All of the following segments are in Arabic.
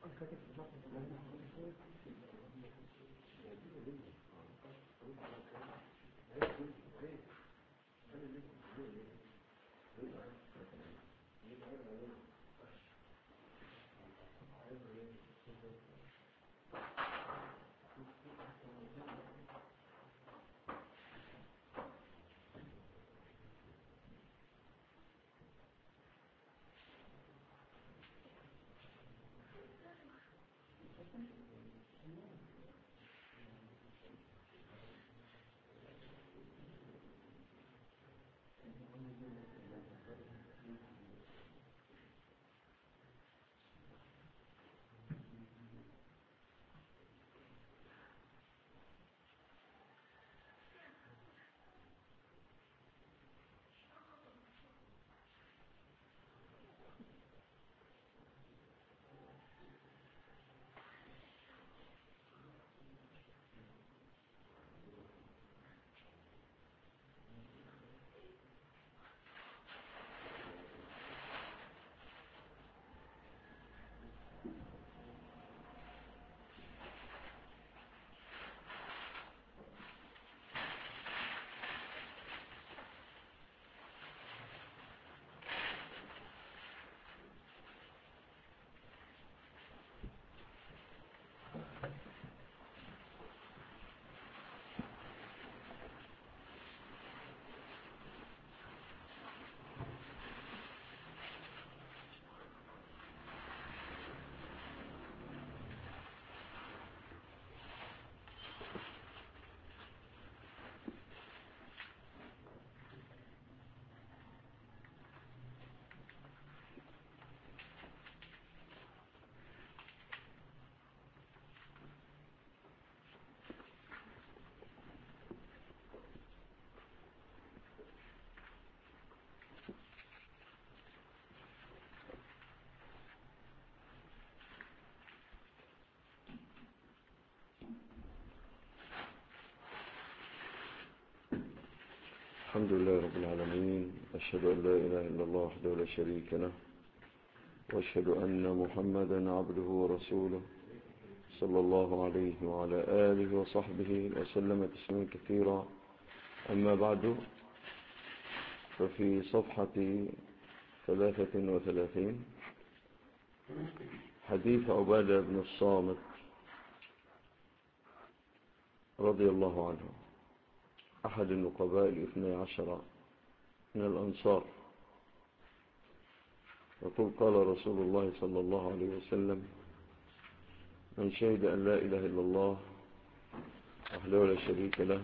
الحمد لله رب العالمين. أشهد أن لا إله إلا الله وحده لا شريك له، وأشهد أن محمدا عبده ورسوله صلى الله عليه وعلى آله وصحبه وسلم تسليما كثيرا. أما بعد، ففي صفحة 33 حديث عبادة بن الصامت رضي الله عنه، أحد النقباء 12 من الأنصار. يقول: قال رسول الله صلى الله عليه وسلم: من شهد أن لا إله إلا الله وحده لا شريك له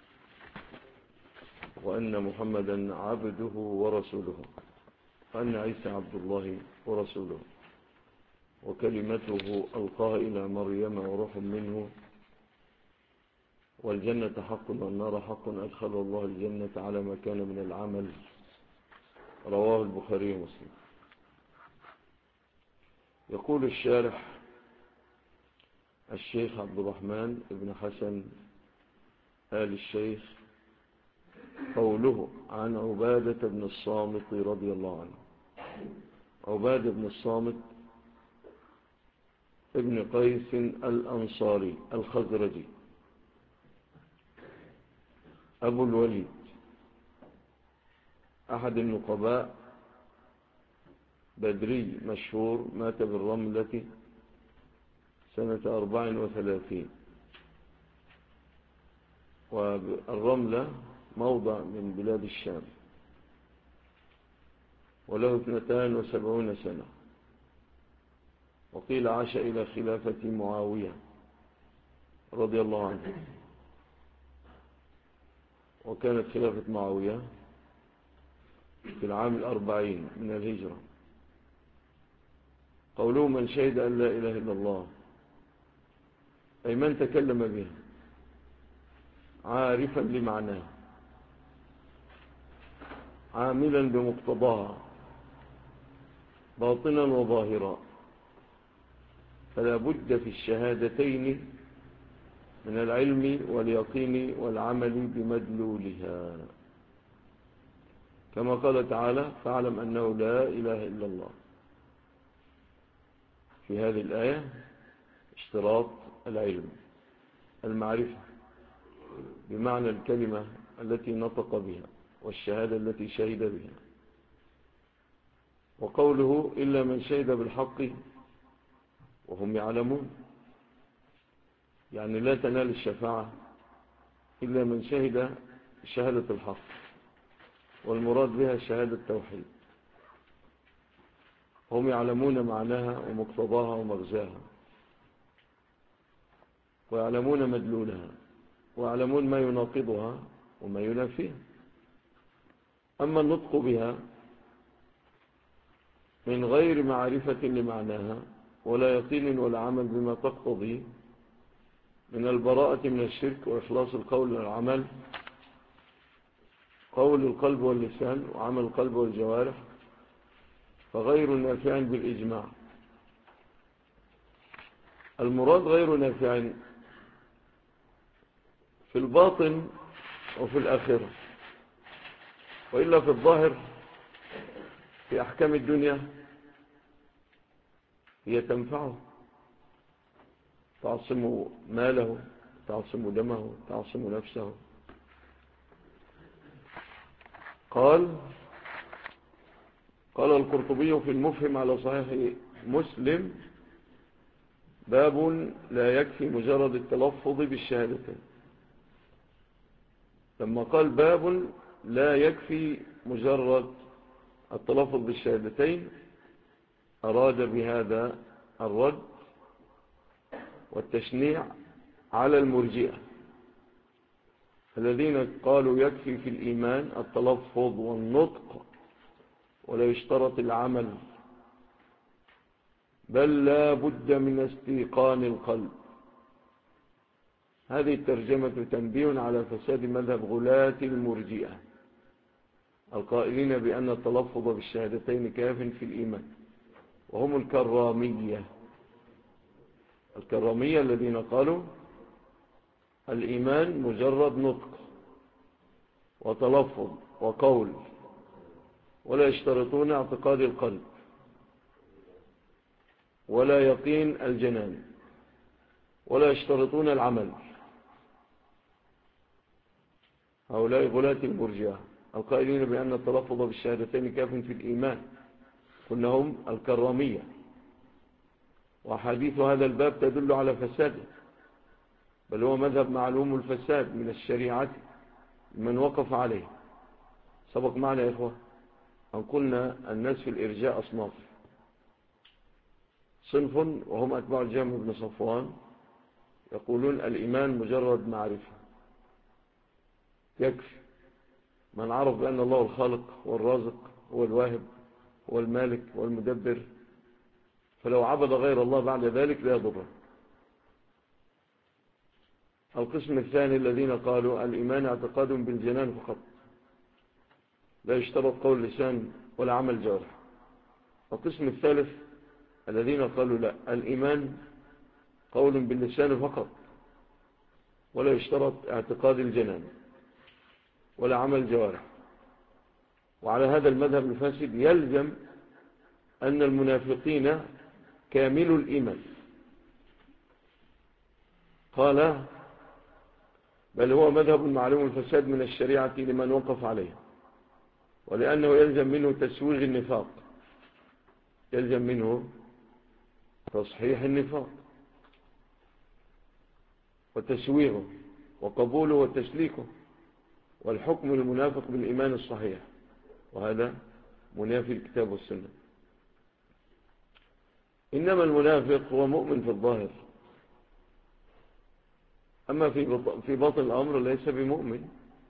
وأن محمدا عبده ورسوله وأن عيسى عبد الله ورسوله وكلمته ألقاها إلى مريم وروح منه، والجنة حق والنار حق، أدخل الله الجنة على ما كان من العمل. رواه البخاري ومسلم. يقول الشارح الشيخ عبد الرحمن بن حسن آل الشيخ: قوله عن عبادة بن الصامت رضي الله عنه. عبادة بن الصامت ابن قيس الأنصاري الخزرجي أبو الوليد، أحد النقباء، بدري مشهور، مات بالرملة سنة 34. والرملة موضع من بلاد الشام، وله 72 سنة، وقيل عاش إلى خلافة معاوية رضي الله عنه، وكانت خلافة معاوية في العام 40 من الهجرة. قوله من شهد أن لا إله إلا الله، أي من تكلم بها عارفا لمعناه عاملا بمقتضاها باطنا وظاهرا، فلا بد في الشهادتين من العلم واليقين والعمل بمدلولها، كما قال تعالى: فاعلم أنه لا إله إلا الله، في في هذه الآية اشتراط العلم، المعرفة بمعنى الكلمة التي نطق بها والشهادة التي شهد بها. وقوله إلا من شهد بالحق وهم يعلمون، يعني لا تنال الشفاعة إلا من شهد شهادة الحق، والمراد بها شهادة التوحيد. هم يعلمون معناها ومقتضاها ومغزاها، ويعلمون مدلولها، ويعلمون ما يناقضها وما ينافيها. أما النطق بها من غير معرفة لمعناها ولا يقين ولا عمل بما تقتضي من البراءة من الشرك وإخلاص القول والعمل، قول القلب واللسان وعمل القلب والجوارح، فغير نافع بالإجماع. المراد غير نافع في الباطن وفي الآخرة، وإلا في الظاهر في أحكام الدنيا هي تنفعه، تعصم ماله، تعصم دمه، تعصم نفسه. قال القرطبي في المفهم على صحيح مسلم: باب لا يكفي مجرد التلفظ بالشهادتين. لما قال باب لا يكفي مجرد التلفظ بالشهادتين أراد بهذا الرد والتشنيع على المرجئة الذين قالوا يكفي في الإيمان التلفظ والنطق ولا يشترط العمل، بل لا بد من استيقان القلب. هذه الترجمة تنبيه على فساد مذهب غلاة المرجئة القائلين بأن التلفظ بالشهادتين كاف في الإيمان، وهم الكرامية الذين قالوا الإيمان مجرد نطق وتلفظ وقول، ولا يشترطون اعتقاد القلب ولا يقين الجنان ولا يشترطون العمل. هؤلاء غلاة المرجئة القائلين بأن التلفظ بالشهادتين كاف في الإيمان، كلهم الكرامية. وحديث هذا الباب تدل على فساده، بل هو مذهب معلوم الفساد من الشريعة من وقف عليه. سبق معنا يا إخوة أن قلنا الناس في الإرجاء أصناف: صنف وهم أتباع الجهم بن صفوان يقولون الإيمان مجرد معرفة يكفي، من عرف بأن الله الخالق والرازق هو الواهب هو المالك والمدبر، فلو عبد غير الله بعد ذلك لا يضره. القسم الثاني الذين قالوا الإيمان اعتقاد بالجنان فقط، لا يشترط قول لسان ولا عمل جوارح. القسم الثالث الذين قالوا لا، الإيمان قول باللسان فقط ولا يشترط اعتقاد الجنان ولا عمل جوارح. وعلى هذا المذهب الفاسد يلزم أن المنافقين كامل الإيمان. قال بل هو مذهب معلوم الفساد من الشريعة لمن وقف عليه، ولأنه يلزم منه تسويغ النفاق، يلزم منه تصحيح النفاق وتسويغه وقبوله وتسليكه، والحكم المنافق بالإيمان الصحيح، وهذا منافي الكتاب والسنة. إنما المنافق هو مؤمن في الظاهر، أما في باطن الأمر ليس بمؤمن،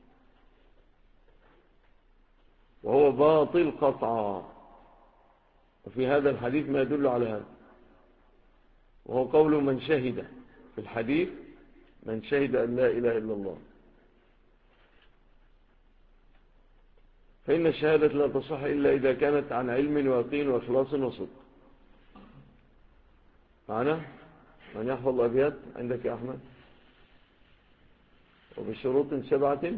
وهو باطل قطعا. وفي هذا الحديث ما يدل على هذا، وهو قول من شهد في الحديث: من شهد أن لا إله إلا الله. فإن الشهادة لا تصح إلا إذا كانت عن علم ويقين وإخلاص وصدق. معنا من يحفظ الأبيات عندك يا أحمد؟ وبشروط 7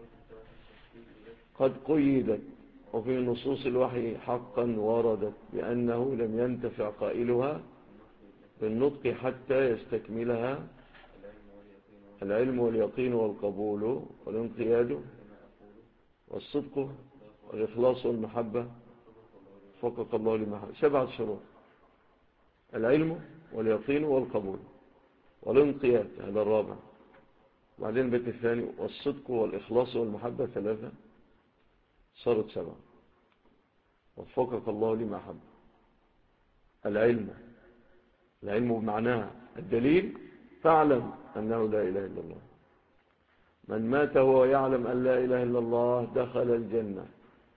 قد قيدت، وفي نصوص الوحي حقا وردت بأنه لم ينتفع قائلها بالنطق حتى يستكملها العلم واليقين والقبول والانقياد والصدق والإخلاص والمحبة وفقك الله لما حب. 7 شروط: العلم واليقين والقبول والانقياد، هذا الرابع. وبعدين البيت الثاني: والصدق والإخلاص والمحبة، 3. صارت 7. وفقك الله لما حب. العلم بمعناها الدليل: فاعلم أنه لا إله إلا الله. من مات وهو يعلم أن لا إله إلا الله دخل الجنة.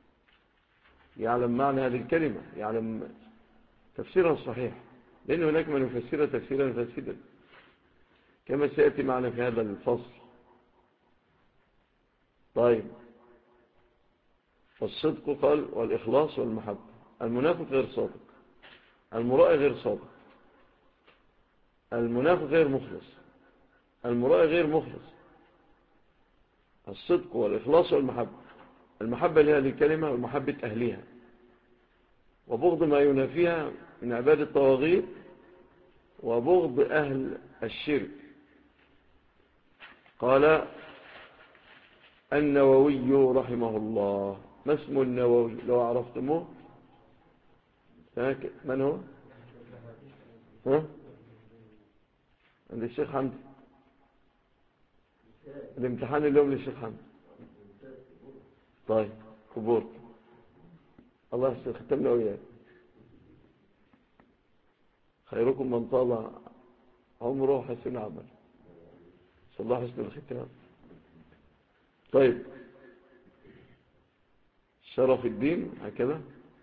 يعلم معنى هذه الكلمة، يعلم تفسيرها الصحيح، لأن هناك من يفسرها تفسيرا فاسدا كما سيأتي معنا في هذا الفصل. طيب، والصدق قال والإخلاص والمحبة. المنافق غير صادق، المرائي غير صادق، المنافق غير مخلص، المرائي غير مخلص. الصدق والإخلاص والمحبة. المحبة لهذه الكلمة ومحبة أهلها، وبغض ما ينافيها من عبادة الطواغيت، وبغض أهل الشرك. قال النووي رحمه الله. ما اسم النووي لو عرفتموه؟ من هو؟ عند الشيخ حمد. الامتحان اليوم للشيخ حمد. طيب، كبور الله يحسن ختمنا وياه. خيركم من طال عمره وحسن عمل. صلى الله حسن الختام. طيب، شرف الدين هكذا،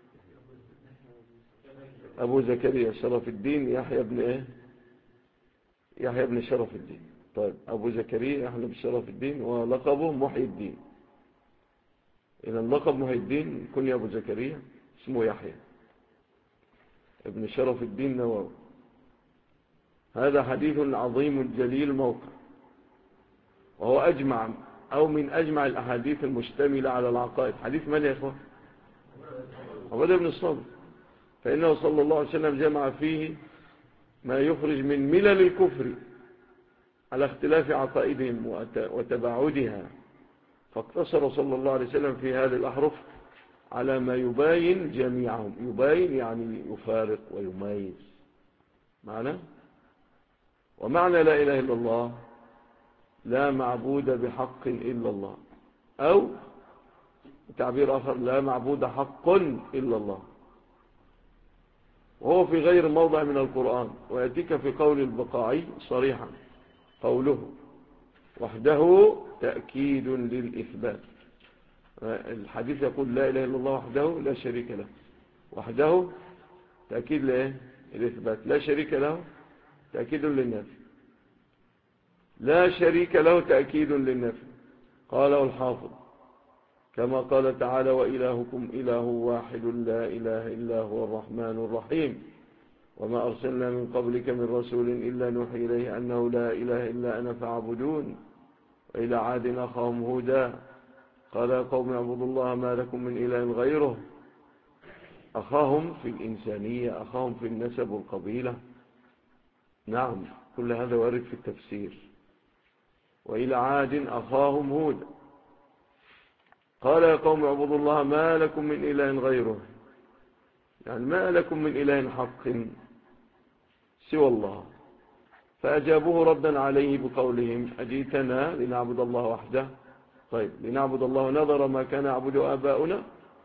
أبو زكريا شرف الدين يحيى بن إيه؟ يحيى بن شرف الدين. طيب، أبو زكريا يحيى بن شرف الدين، ولقبه محي الدين. إذا اللقب محي الدين، كن يا أبو زكريا، اسمه يحيى ابن شرف الدين نووي. هذا حديث عظيم جليل موقع، وهو أجمع أو من أجمع الأحاديث المشتملة على العقائد. حديث من يا إخوة؟ عبادة بن الصامت. فإنه صلى الله عليه وسلم جمع فيه ما يخرج من ملل الكفر على اختلاف عقائدهم وتباعدها، فاقتصر صلى الله عليه وسلم في هذه الأحرف على ما يباين جميعهم. يباين يعني يفارق ويميز معنى. ومعنى لا إله إلا الله: لا معبود بحق إلا الله، أو تعبير آخر: لا معبود حق إلا الله. وهو في غير موضع من القرآن، ويأتيك في قول البقاعي صريحا قوله وحده تأكيد للإثبات. الحديث يقول لا إله إلا الله وحده لا شريك له. وحده تأكيد للإثبات، لا شريك له تأكيد للنفي، لا شريك له تأكيد للنفي. قاله الحافظ كما قال تعالى: وإلهكم إله واحد لا إله إلا هو الرحمن الرحيم، وما أرسلنا من قبلك من رسول إلا نوحي إليه أنه لا إله إلا أنا فاعبدون. وإلى عاد أخاهم هودا قال: يا قوم اعبدوا الله ما لكم من إله غيره. أخاهم في الإنسانية، أخاهم في النسب والقبيلة. نعم، كل هذا وارد في التفسير. وإلى عاد أخاهم هودا قال: يا قوم اعبدوا الله ما لكم من إله غيره، يعني ما لكم من إله حق سوى الله. فأجابوه ردا عليه بقولهم: أجيتنا لنعبد الله وحده؟ طيب، لنعبد الله نظر ما كان يعبد آباؤنا.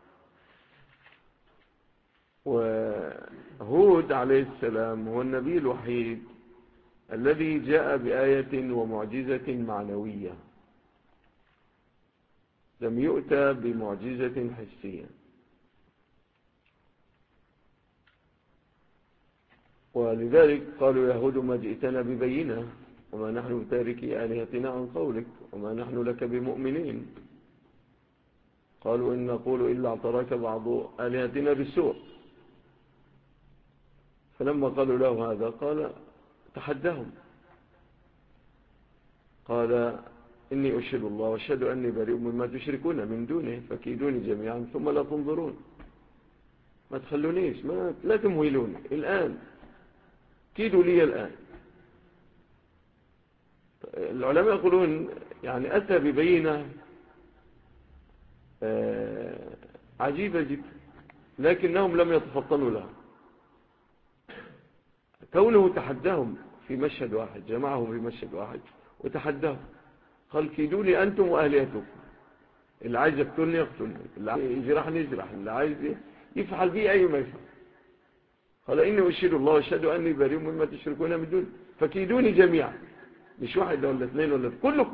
وهود عليه السلام هو النبي الوحيد الذي جاء بآية ومعجزة معنوية، لم يؤتى بمعجزة حسية. ولذلك قالوا: يهود ما جئتنا ببينة، وما نحن تاركي آلهتنا عن قولك، وما نحن لك بمؤمنين. قالوا: إن نقول إلا اعتراك بعض آلهتنا بالسوء. فلما قالوا له هذا قال تحدهم، قال: إني أشهد الله وأشهد أني بريء مما تشركون من دونه فكيدوني جميعا ثم لا تنظرون. ما تخلونيش، لا تمهلوني الآن. كيدوا لي الآن. العلماء يقولون يعني أتى ببينة عجيبة جدا، لكنهم لم يتفطنوا لها. كونه تحداهم في مشهد واحد، جمعهم في مشهد واحد وتحداهم، قال كيدوني أنتم وأهليتكم، اللي عايز يقتلني يقتلني، اللي عايز يجرحني يجرح، اللي عايز يفعل بي أي ما يفعل. قال إني أشهد الله وأشهد أني بريء مما تشركون من دون فكيدوني جميعا، مش واحد ولا اثنين ولا كلكم.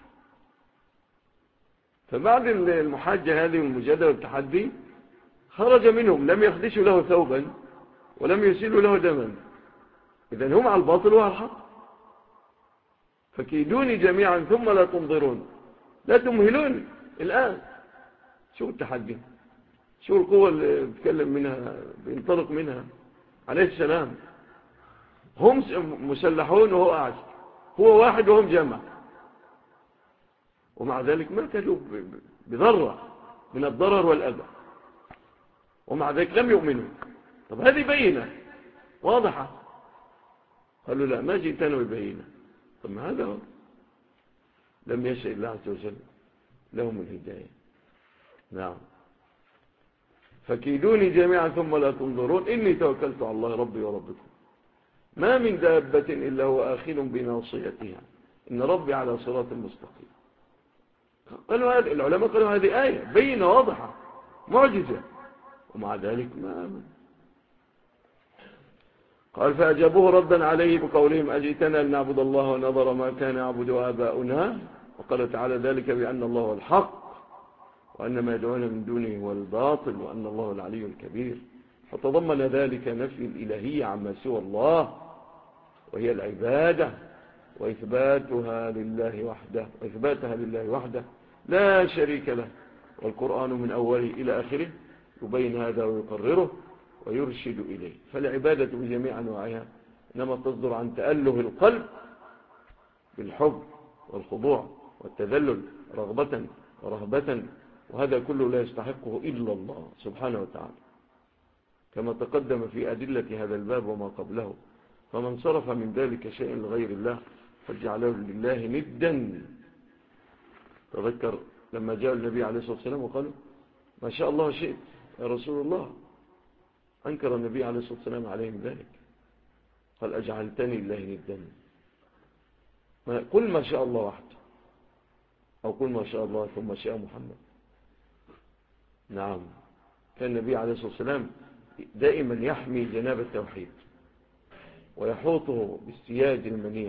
فبعد المحاجة هذه والمجادلة والتحدي خرج منهم، لم يخدشوا له ثوبا ولم يسيلوا له دما، إذن هم على الباطل وعلى الحق. فكيدوني جميعا ثم لا تنظرون، لا تمهلون الآن. شو التحدي؟ شو القوة اللي بيتكلم منها بينطلق منها عليه السلام؟ هم مسلحون وهو قاعد، هو واحد وهم جمع، ومع ذلك ما كانوا بذرة من الضرر والأذى، ومع ذلك لم يؤمنوا. طب هذه بينة واضحة. قالوا لا، ما جئتنا ببينة. طب ما هذا هو، لم يشاء الله عز وجل لهم الهداية. نعم. فكيدوني جميعا ثم لا تنظرون إني توكلت على الله ربي وربكم ما من دابة إلا هو آخذ بناصيتها إن ربي على صراط مستقيم. قالوا هذه العلماء، قالوا هذه آية بينة واضحة معجزة، ومع ذلك ما آمن. قال فأجابوه ردا عليه بقولهم أجئتنا لنعبد الله ونظر ما كان يعبد آباؤنا. وقال تعالى ذلك بأن الله هو الحق وأن ما يدعون من دونه هو الباطل وأن الله العلي الكبير. فتضمن ذلك نفي الإلهية عما سوى الله وهي العبادة وإثباتها لله وحده لا شريك له. والقرآن من أوله إلى آخره يبين هذا ويقرره ويرشد إليه. فالعبادة بجميع أنواعها إنما تصدر عن تأله القلب بالحب والخضوع والتذلل رغبة ورهبة، وهذا كله لا يستحقه إلا الله سبحانه وتعالى، كما تقدم في أدلة هذا الباب وما قبله. فمن صرف من ذلك شيء لغير الله فجعله لله ندا. تذكر لما جاء النبي عليه الصلاة والسلام وقالوا ما شاء الله شئت يا رسول الله، أنكر النبي عليه الصلاة والسلام عليهم ذلك، قال أجعلتني لله ندا. قل ما شاء الله وحده، أو قل ما شاء الله ثم شاء محمد. نعم. كان النبي عليه الصلاة والسلام دائما يحمي جناب التوحيد ويحوطه بالسياج المنيع،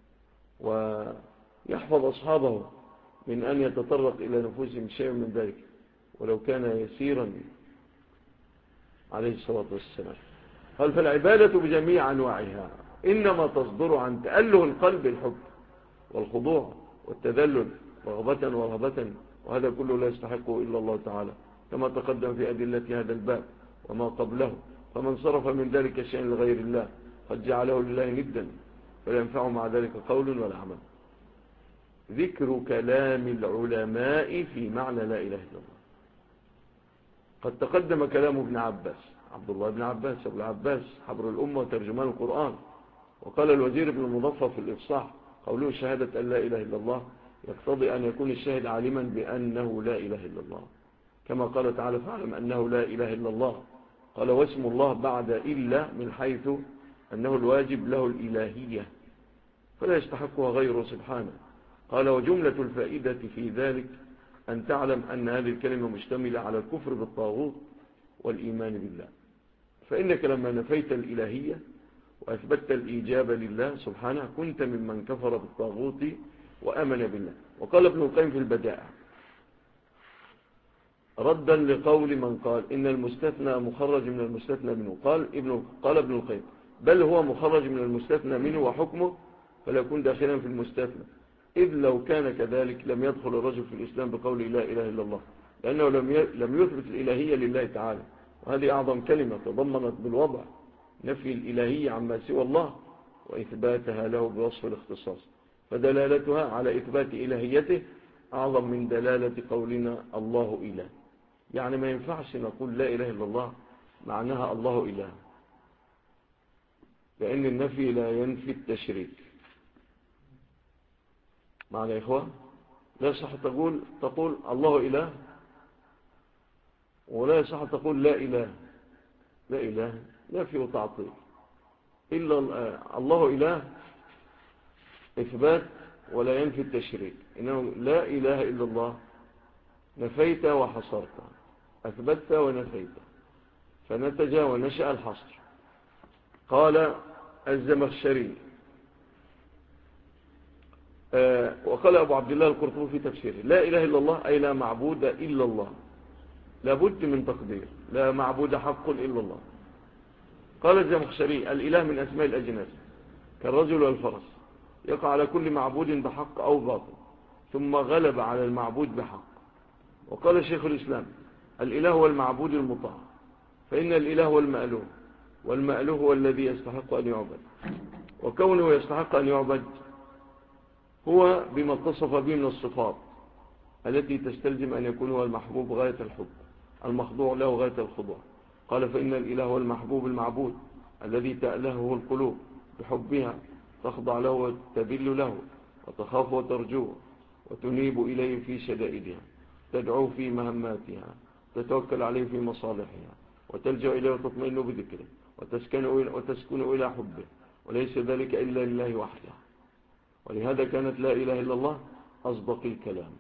ويحفظ أصحابه من أن يتطرق إلى نفوسهم شيء من ذلك ولو كان يسيرا عليه الصلاة والسلام. قال فالعبادة بجميع أنواعها إنما تصدر عن تأله القلب الحب والخضوع والتذلل رغبة ورهبة، وهذا كله لا يستحقه إلا الله تعالى كما تقدم في أدلة هذا الباب وما قبله. فمن صرف من ذلك الشيء لغير الله قد جعله لله ندا فلا ينفع مع ذلك قول ولا عمل. ذكر كلام العلماء في معنى لا إله إلا الله. قد تقدم كلام ابن عباس، عبد الله بن عباس أبو العباس حبر الأمة وترجمان القرآن. وقال الوزير بن المظفر في الإفصاح قوله شهادة أن لا إله إلا الله يقتضي أن يكون الشاهد عالما بأنه لا إله إلا الله، كما قال تعالى فاعلم أنه لا إله إلا الله. قال واسم الله بعد إلا من حيث أنه الواجب له الإلهية فلا يستحقها غيره سبحانه. قال وجملة الفائدة في ذلك أن تعلم أن هذه الكلمة مشتملة على الكفر بالطاغوت والإيمان بالله، فإنك لما نفيت الإلهية وأثبتت الإيجاب لله سبحانه كنت ممن كفر بالطاغوت وآمن بالله. وقال ابن القيم في البدائع ردا لقول من قال إن المستثنى مخرج من المستثنى منه، قال ابن القيم بل هو مخرج من المستثنى منه وحكمه فلا يكون داخلا في المستثنى، إذ لو كان كذلك لم يدخل الرجل في الإسلام بقول لا إله إلا الله، لأنه لم يثبت الإلهية لله تعالى، وهذه أعظم كلمة تضمنت بالوضع نفي الإلهية عما سوى الله وإثباتها له بوصف الاختصاص، فدلالتها على إثبات إلهيته أعظم من دلالة قولنا الله إله. يعني ما ينفعش نقول لا إله إلا الله معناها الله إله، لأن النفي لا ينفي التشريك. معنى يا إخوة لا يصح تقول الله إله، ولا يصح تقول لا إله. لا إله نفي وتعطيل. إلا الله إله إثبات ولا ينفي التشريك. إنه لا إله إلا الله نفيت وحصرت، أثبتت ونفيت، فنتج ونشأ الحصر. قال الزمخشري وقال أبو عبد الله القرطبي في تفسيره: لا إله إلا الله أي لا معبود إلا الله، لابد من تقدير، لا معبود حق إلا الله. قال الزمخشري: الإله من أسماء الأجناس كالرجل والفرس، يقع على كل معبود بحق أو باطل ثم غلب على المعبود بحق. وقال شيخ الإسلام: الإله هو المعبود المطاع، فإن الإله هو المألوه، والمألوه هو الذي يستحق أن يعبد، وكونه يستحق أن يعبد هو بما اتصف به من الصفات التي تستلزم أن يكون هو المحبوب غاية الحب، المخضوع له غاية الخضوع. قال: فإن الإله هو المحبوب المعبود الذي تألهه القلوب بحبها، تخضع له وتذل له وتخاف وترجوه وتنيب إليه في شدائدها، تدعو في مهماتها، تتوكل عليه في مصالحها، وتلجأ إليه وتطمئن بذكره، وتسكن إلى حبه، وليس ذلك إلا لله وحده. ولهذا كانت لا إله إلا الله أصدق الكلام،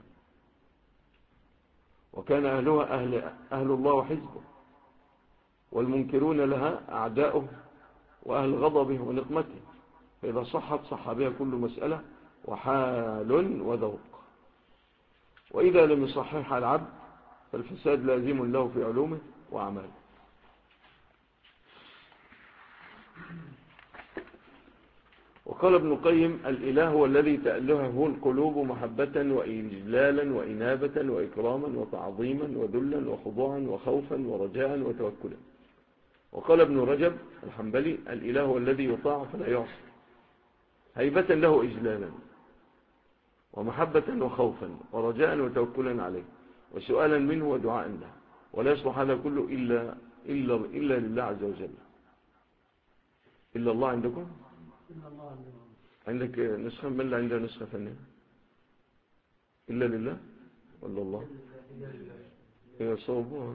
وكان أهلها أهل الله وحزبه، والمنكرون لها أعداؤه وأهل غضبه ونقمته. فإذا صحت صح بها كل مسألة وحال وذوق، وإذا لم يصحح العبد فالفساد لازم له في علومه وأعماله. وقال ابن القيم: الإله هو الذي تألهه القلوب محبة وإجلالا وإنابة وإكراما وتعظيما وذلا وخضوعا وخوفا ورجاء وتوكلا. وقال ابن رجب الحنبلي: الإله هو الذي يطاع فلا يعصى، هيبة له إجلالا ومحبة وخوفا ورجاء وتوكلا عليه وسؤالا منه ودعاء له، ولا يصلح هذا كله إلا لله عز وجل. إلا الله عندكم؟ عندك نسخة؟ من اللي عندها نسخة ثانية؟ إلا لله ولا الله؟ هي صوبوها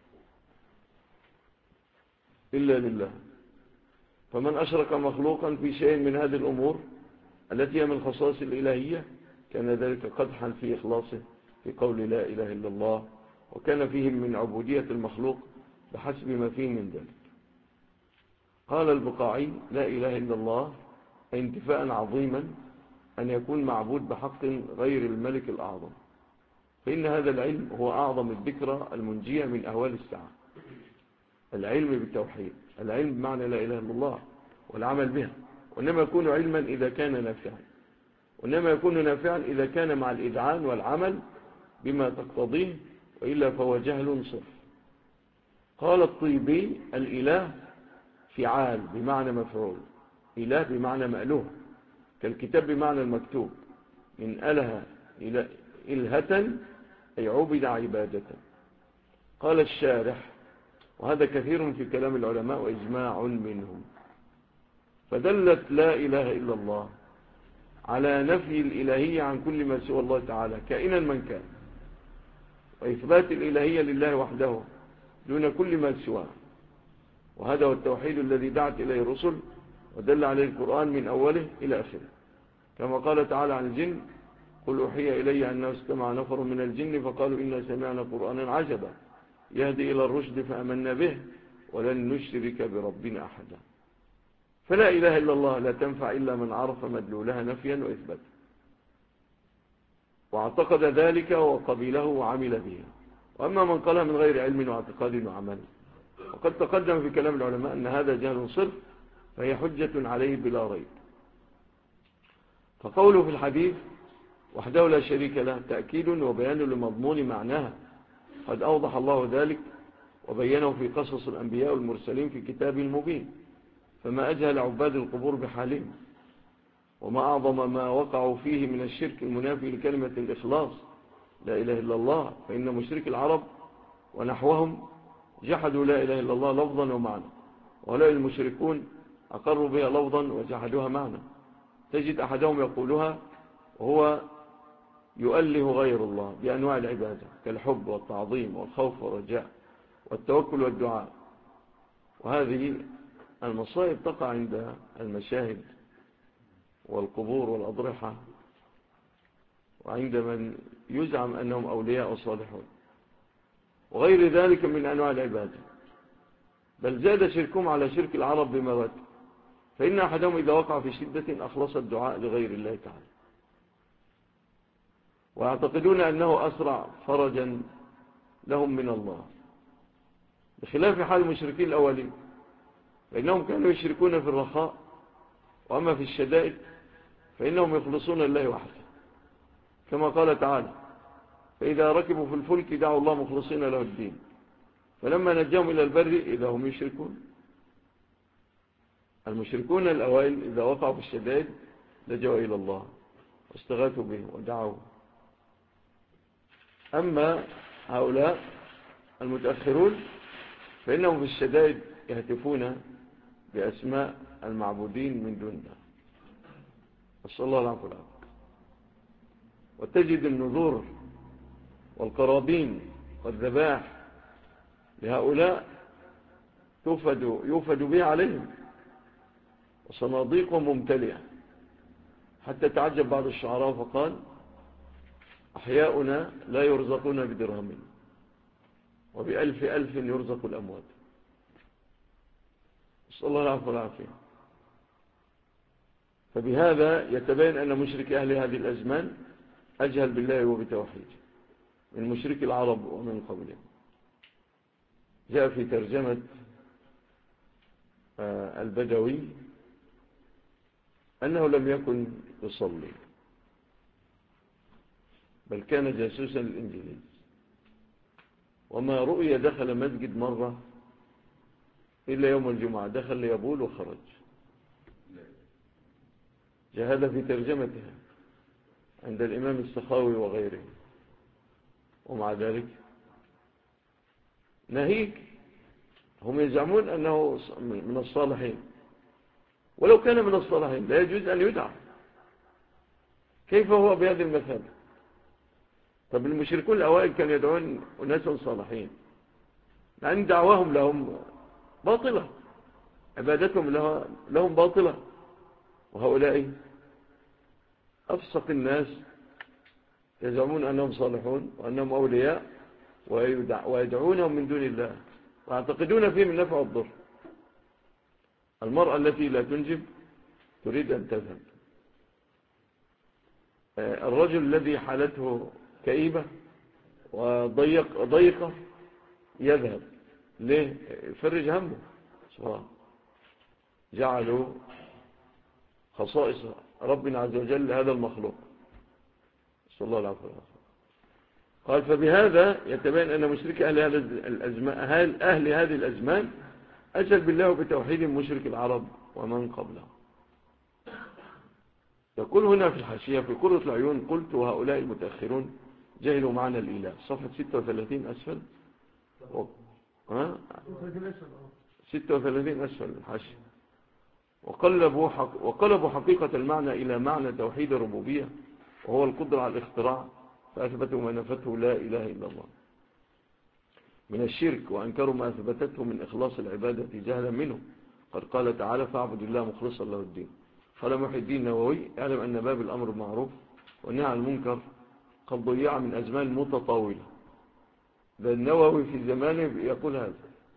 إلا لله. فمن أشرك مخلوقا في شيء من هذه الأمور التي هي من خصائص الإلهية كان ذلك قدحا في إخلاصه في قول لا إله إلا الله، وكان فيه من عبودية المخلوق بحسب ما فيه من ذلك. قال البقاعي: لا إله إلا الله انتفاء عظيما أن يكون معبود بحق غير الملك الأعظم، فإن هذا العلم هو أعظم الذكرى المنجية من أهوال الساعة. العلم بالتوحيد، العلم بمعنى لا إله إلا الله والعمل بها، وإنما يكون علما إذا كان نافعا، وإنما يكون نافعا إذا كان مع الإذعان والعمل بما تقتضيه، وإلا فهو جهل صرف. قال الطيبي: الإله فعال بمعنى مفعول، إله بمعنى مألوه، كالكتاب بمعنى المكتوب، من أله إلى إلهة أي عبد عبادة. قال الشارح: وهذا كثير في كلام العلماء وإجماع منهم. فدلت لا إله إلا الله على نفي الإلهية عن كل ما سوى الله تعالى كائنا من كان، وإثبات الإلهية لله وحده دون كل ما سواه. وهذا هو التوحيد الذي دعت إليه الرسل ودل عليه القرآن من أوله إلى آخره، كما قال تعالى عن الجن: قل أوحي إلي أنه استمع نفر من الجن فقالوا إنا سمعنا قرآنا عجبا يهدي إلى الرشد فأمنا به ولن نشرك بربنا أحدا. فلا إله إلا الله لا تنفع إلا من عرف مدلولها نفيا وإثباتا، واعتقد ذلك وقبله وعمل به. وأما من قالها من غير علم واعتقاد وعمل، وقد تقدم في كلام العلماء أن هذا جهل صرف، فهي حجة عليه بلا ريب. فقوله في الحديث وحده لا شريك له تأكيد وبيان لمضمون معناها، قد أوضح الله ذلك وبينه في قصص الأنبياء والمرسلين في كتابه المبين. فما أجهل عباد القبور بحالهم، وما أعظم ما وقعوا فيه من الشرك المنافي لكلمة الإخلاص لا إله إلا الله. فإن مشرك العرب ونحوهم جحدوا لا إله إلا الله لفظا ومعنى، وهؤلاء المشركون أقروا بها لفظا وجحدوها معنى. تجد أحدهم يقولها وهو يؤله غير الله بأنواع العبادة كالحب والتعظيم والخوف والرجاء والتوكل والدعاء. وهذه المصائب تقع عند المشاهد والقبور والأضرحة وعند من يزعم أنهم أولياء صالحون وغير ذلك من أنواع العبادة. بل زاد شركهم على شرك العرب بمرات، فإن أحدهم إذا وقع في شدة أخلص الدعاء لغير الله تعالى، ويعتقدون أنه أسرع فرجا لهم من الله، بخلاف حال المشركين الأولين، فإنهم كانوا يشركون في الرخاء، وأما في الشدائد فإنهم يخلصون الله وحده، كما قال تعالى: فإذا ركبوا في الفلك دعوا الله مخلصين له الدين فلما نجاهم إلى البر إذا هم يشركون. المشركون الأوائل إذا وقعوا في الشدائد لجوا إلى الله واستغاثوا به ودعوا. أما هؤلاء المتأخرون فإنهم في الشدائد يهتفون بأسماء المعبودين من دون الله، نسأل الله العفو والعافية. وتجد النذور والقرابين والذبائح لهؤلاء يوفد بها عليهم، وصناديقهم ممتلئة، حتى تعجب بعض الشعراء فقال: أحياؤنا لا يرزقون بدرهم وبألف ألف يرزق الأموات. نسأل الله العفو والعافية. فبهذا يتبين أن مشرك أهل هذه الأزمان أجهل بالله وبتوحيده من مشرك العرب ومن قبلهم. جاء في ترجمة البدوي أنه لم يكن يصلي، بل كان جاسوسا للإنجليز، وما رؤي دخل مسجد مرة إلا يوم الجمعة، دخل ليبول وخرج. جاء هذا في ترجمتها عند الإمام السخاوي وغيره. ومع ذلك ناهيك هم يزعمون أنه من الصالحين، ولو كان من الصالحين لا يجوز أن يدعى. كيف هو بهذه المثابة؟ طب المشركون الأوائل كانوا يدعون أناسا صالحين، لأن دعواهم لهم باطلة، عبادتهم لهم باطلة، وهؤلاء أفسق الناس يزعمون أنهم صالحون وأنهم أولياء ويدعونهم من دون الله ويعتقدون فيهم النفع والضر. المرأة التي لا تنجب تريد أن تذهب، الرجل الذي حالته كئيبة وضيقة يذهب ليه؟ يفرج همه. سبحان. جعلوا خصائص ربنا عز وجل هذا المخلوق، صلى الله عليه وسلم. قال: فبهذا يتبين أن مشرك أهل هذه الأزمان أجل بالله بتوحيد مشرك العرب ومن قبله. يقول هنا في الحاشية في قرة العيون: قلت وهؤلاء المتأخرون جهلوا معنى الإله. صفحة 36 أسفل 36 أسفل الحاشية. وقلبوا حقيقة المعنى إلى معنى توحيد الربوبية، وهو القدرة على الاختراع، فأثبتوا ما نفته لا إله إلا الله من الشرك، وأنكروا ما أثبتته من إخلاص العبادة جهلا منه. قد قال تعالى: فاعبد الله مخلصا له الدين. قال محي الدين النووي: اعلم أن باب الأمر بالمعروف والنهي عن المنكر قد ضيع من أزمان متطاولة. ده النووي في زمانه يقول هذا،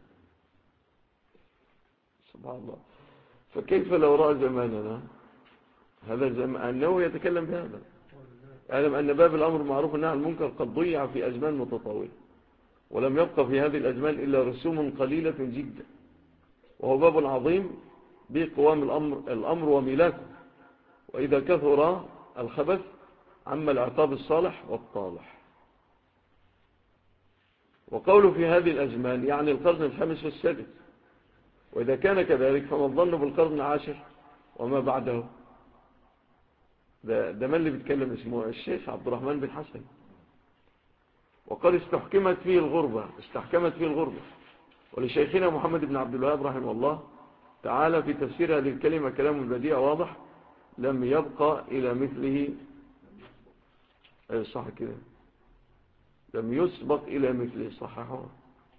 سبحان الله. فكيف لو رأى زماننا هذا النووي يتكلم بهذا؟ اعلم أن باب الأمر بالمعروف والنهي عن المنكر قد ضيع في أزمان متطاولة، ولم يبقى في هذه الأزمان إلا رسوم قليلة جدا، وهو باب عظيم بقوام الأمر وميلاكه. وإذا كثر الخبث عم العطاب الصالح والطالح. وقوله في هذه الأزمان يعني القرن الخامس والسادس، وإذا كان كذلك فما الظن بالقرن العاشر وما بعده؟ ده من اللي بيتكلم؟ اسمه الشيخ عبد الرحمن بن حسن. وقد استحكمت فيه الغربة ولشيخنا محمد بن عبد الوهاب رحمه الله تعالى في تفسير هذه الكلمة كلام بديع واضح. لم يبقى إلى مثله، صح كده، لم يسبق إلى مثله، صححه،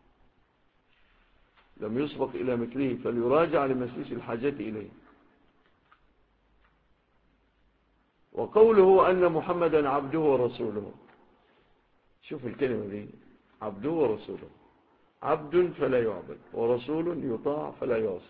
لم يسبق إلى مثله فليراجع لمسيس الحاجات إليه. وقوله أن محمدا عبده ورسوله، شوف الكلمة دي، عبده ورسوله، عبد فلا يعبد ورسول يطاع فلا يعصى.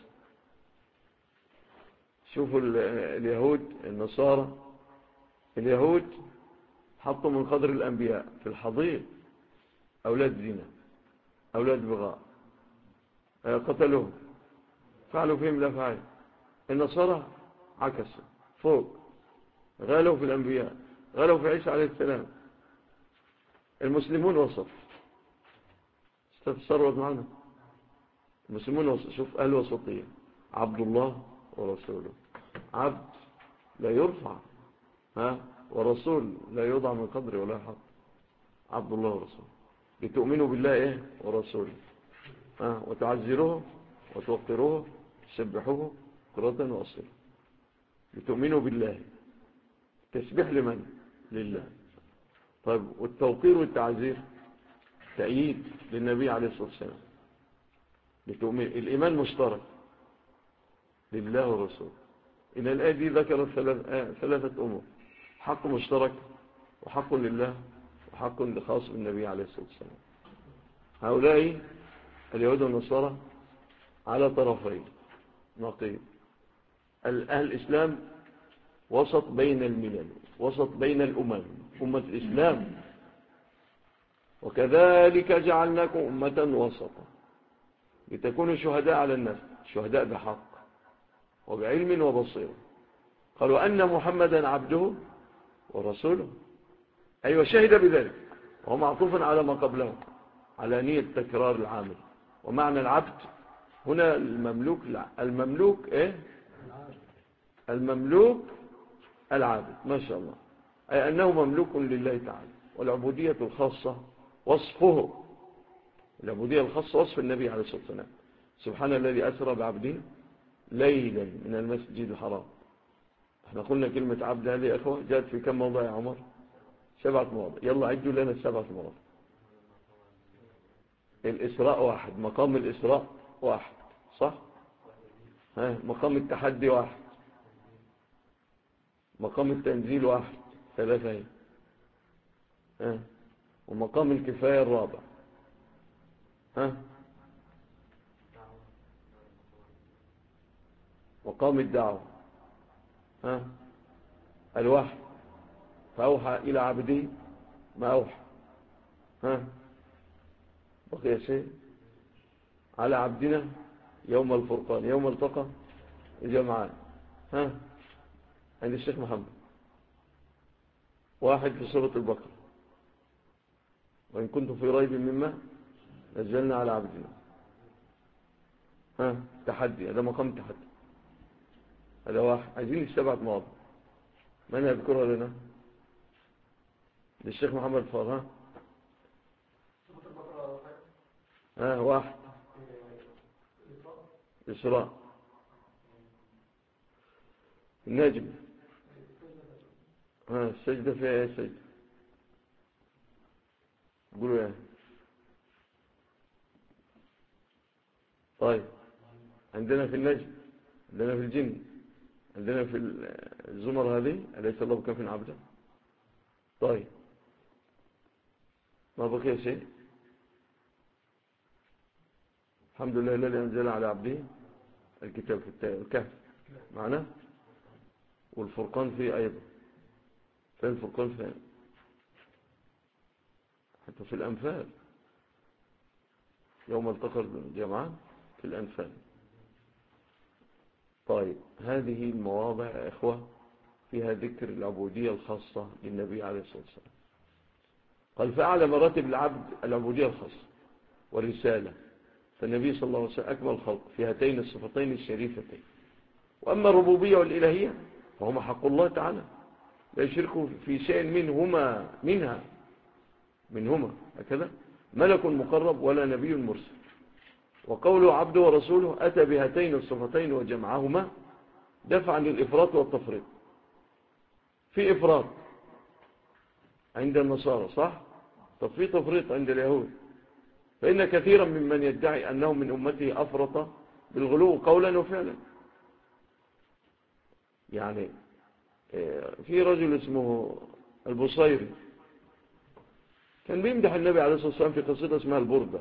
شوفوا اليهود النصارى، اليهود حطوا من قدر الأنبياء في الحضيض أولاد زنا، أولاد بغاء، قتلوهم، فعلوا فيهم لا فعل. النصارى عكسوا فوق، غالوا في الأنبياء، غالوا في عيسى عليه السلام. المسلمون وسط، استفسروا معنا، المسلمون وسط. شوف أهل وسطية، عبد الله ورسوله، عبد لا يرفع ورسول لا يوضع من قدره ولا يحط، عبد الله ورسوله. لتؤمنوا بالله إيه ورسوله، وتعزروه وتوقروه تسبحوه بكرة وأصيلا. لتؤمنوا بالله، تسبح لمن؟ لله. طيب والتوقير والتعزير تأييد للنبي عليه الصلاة والسلام. لتؤمن، الإيمان مشترك لله ورسوله. إن الآية دي ذكرت ثلاثة أمور: حق مشترك، وحق لله، وحق خاص بالنبي عليه الصلاة والسلام. هؤلاء اليهود والنصارى على طرفين نقيض. أهل الإسلام وسط بين الملل، وسط بين الأمم، أمة الإسلام. وكذلك جعلناكم أمة وسطا لتكونوا شهداء على الناس، شهداء بحق وبعلم وبصير. قالوا أن محمدا عبده ورسوله، أيوة شهد بذلك، وهو معطوف على ما قبله على نية تكرار العامل. ومعنى العبد هنا المملوك، المملوك إيه؟ المملوك العابد، ما شاء الله، أي أنه مملوك لله تعالى. والعبودية الخاصة وصفه، العبودية الخاصة وصف النبي عليه الصلاة والسلام: سبحان الذي أسرى بعبده ليلا من المسجد الحرام. احنا قلنا كلمة عبد هذه يا أخوة جاءت في كم موضع يا عمر؟ 7 مواضع. يلا عدوا لنا 7 مواضع. الإسراء واحد، مقام الإسراء واحد، صح؟ مقام التحدي واحد، مقام التنزيل واحد، 3. ومقام الكفاية الرابع. مقام الدعوة، الوحي، فأوحى إلى عبده ما أوحى. بقي شيء على عبدنا يوم الفرقان، يوم التقى الجمعان. عند الشيخ محمد واحد في سورة البقرة: وإن كنتم في ريب مما نزلنا على عبدنا. تحدي، هذا مقام التحدي، هذا واحد. عايزين 7 مواضع، من يذكرها لنا؟ للشيخ محمد فار. واحد إسراء، النجم، السجدة فيها ايه؟ سجدة، قولوا ايه؟ طيب عندنا في النجم، عندنا في الجن، عندنا في الزمر هذه أليس الله بكاف عبده. طيب ما بقي شيء؟ الحمد لله الذي أنزل على عبده الكتاب في الكهف معنا. والفرقان فيه أيضا، فين الفرقان؟ فين؟ حتى في الأنفال، يوم التقى الجمعان في الأنفال. طيب هذه المواضع يا إخوة فيها ذكر العبودية الخاصة للنبي عليه الصلاة والسلام. قال فأعلى مراتب العبد العبودية الخاصة والرسالة، فالنبي صلى الله عليه وسلم أكمل الخلق في هاتين الصفتين الشريفتين. وأما الربوبية والإلهية فهما حق الله تعالى، لا يشركوا في شيء منهما هكذا ملك مقرب ولا نبي مرسل. وقوله عبده ورسوله أتى بهاتين الصفتين وجمعهما دفعا للإفراط والتفريط. في إفراط عند النصارى صح؟ طب في تفريط عند اليهود. فإن كثيرا ممن يدعي أنه من أمته أفرط بالغلو قولا وفعلا. يعني في رجل اسمه البصيري كان بيمدح النبي عليه الصلاة والسلام في قصيدة اسمها البردة،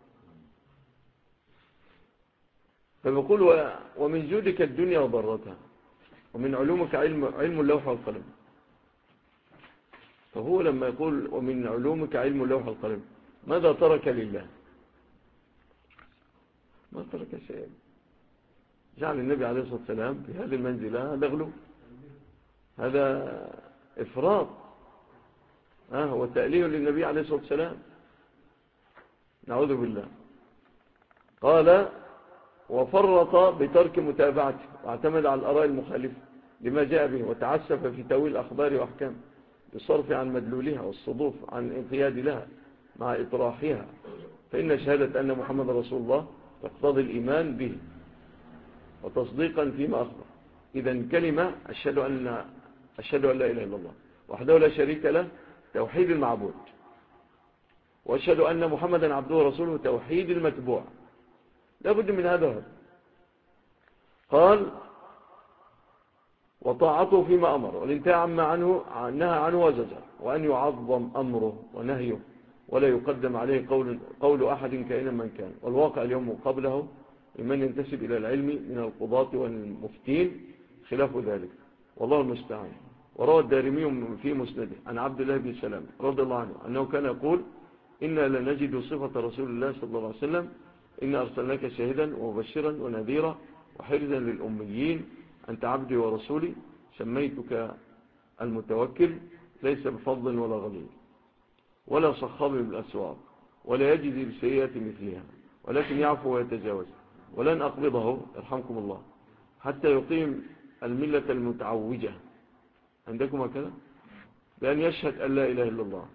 فبيقول ومن جودك الدنيا وضرتها ومن علومك علم اللوح والقلم. فهو لما يقول ومن علومك علم اللوح والقلم ماذا ترك لله؟ ما ترك شيئا. جعل النبي عليه الصلاة والسلام في هذه المنزلة هذا غلو، هذا إفراط، هو تأليه للنبي عليه الصلاة والسلام. نعوذ بالله. قال وفرط بترك متابعته واعتمد على الآراء المخالفة لما جاء به وتعسف في تأويل الأخبار وأحكام بالصرف عن مدلولها والصدوف عن انقياد لها مع إطراحها. فإن شهادة أن محمد رسول الله تقتضي الإيمان به وتصديقا فيما أخبر. إذن كلمة أشهد أن لا إله إلا الله وحده لا شريك له توحيد المعبود، وأشهد أن محمدا عبده ورسوله توحيد المتبوع. لا بد من هذا. قال وطاعته فيما أمر والانتهاء عما نهى عنه وزجر، وأن يعظم أمره ونهيه ولا يقدم عليه قول أحد كائنا من كان. والواقع اليوم قبله لمن ينتسب إلى العلم من القضاة والمفتين خلاف ذلك، والله المستعان. وروى الدارمي في مسنده عن عبد الله بن سلام رضي الله عنه أنه كان يقول إنا لنجد صفة رسول الله صلى الله عليه وسلم إن أرسلناك شاهدا ومبشرا ونذيرا وحرزا للأميين أنت عبدي ورسولي سميتك المتوكل ليس بفضل ولا غليل ولا صخاب بالأسواق ولا يجزي بسيئة مثلها ولكن يعفو ويتجاوز ولن أقبضه يرحمكم الله حتى يقيم الملة المتعوجة عندكم هكذا بأن يشهد أن لا إله إلا الله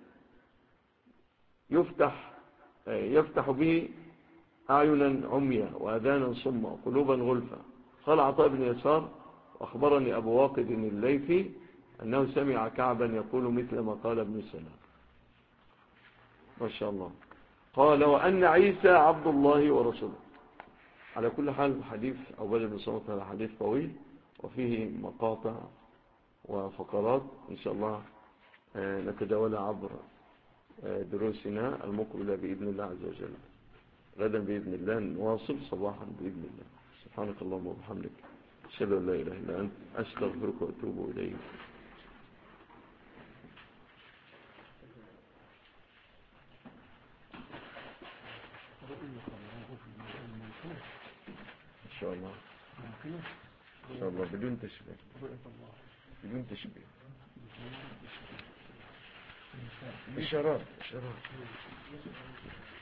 يفتح به أعينا عميا وأذانا صما وقلوبا غلفا. قال عطاء بن يسار أخبرني أبو واقد الليثي أنه سمع كعبا يقول مثل ما قال ابن سلام. ما شاء الله. قال وأن عيسى عبد الله ورسوله. على كل حال الحديث أو بدل من صوت هذا حديث طويل وفيه مقاطع وفقرات إن شاء الله نتداولها عبر دروسنا المقبلة بإذن الله عز وجل. غدا بإذن الله نواصل صباحا بإذن الله. سبحانك اللهم وبحمدك أشهد أن لا إله إلا أنت أستغفرك وأتوب إليك. إن شاء الله إن شاء الله بدون تشبيه بدون تشبيه إشارات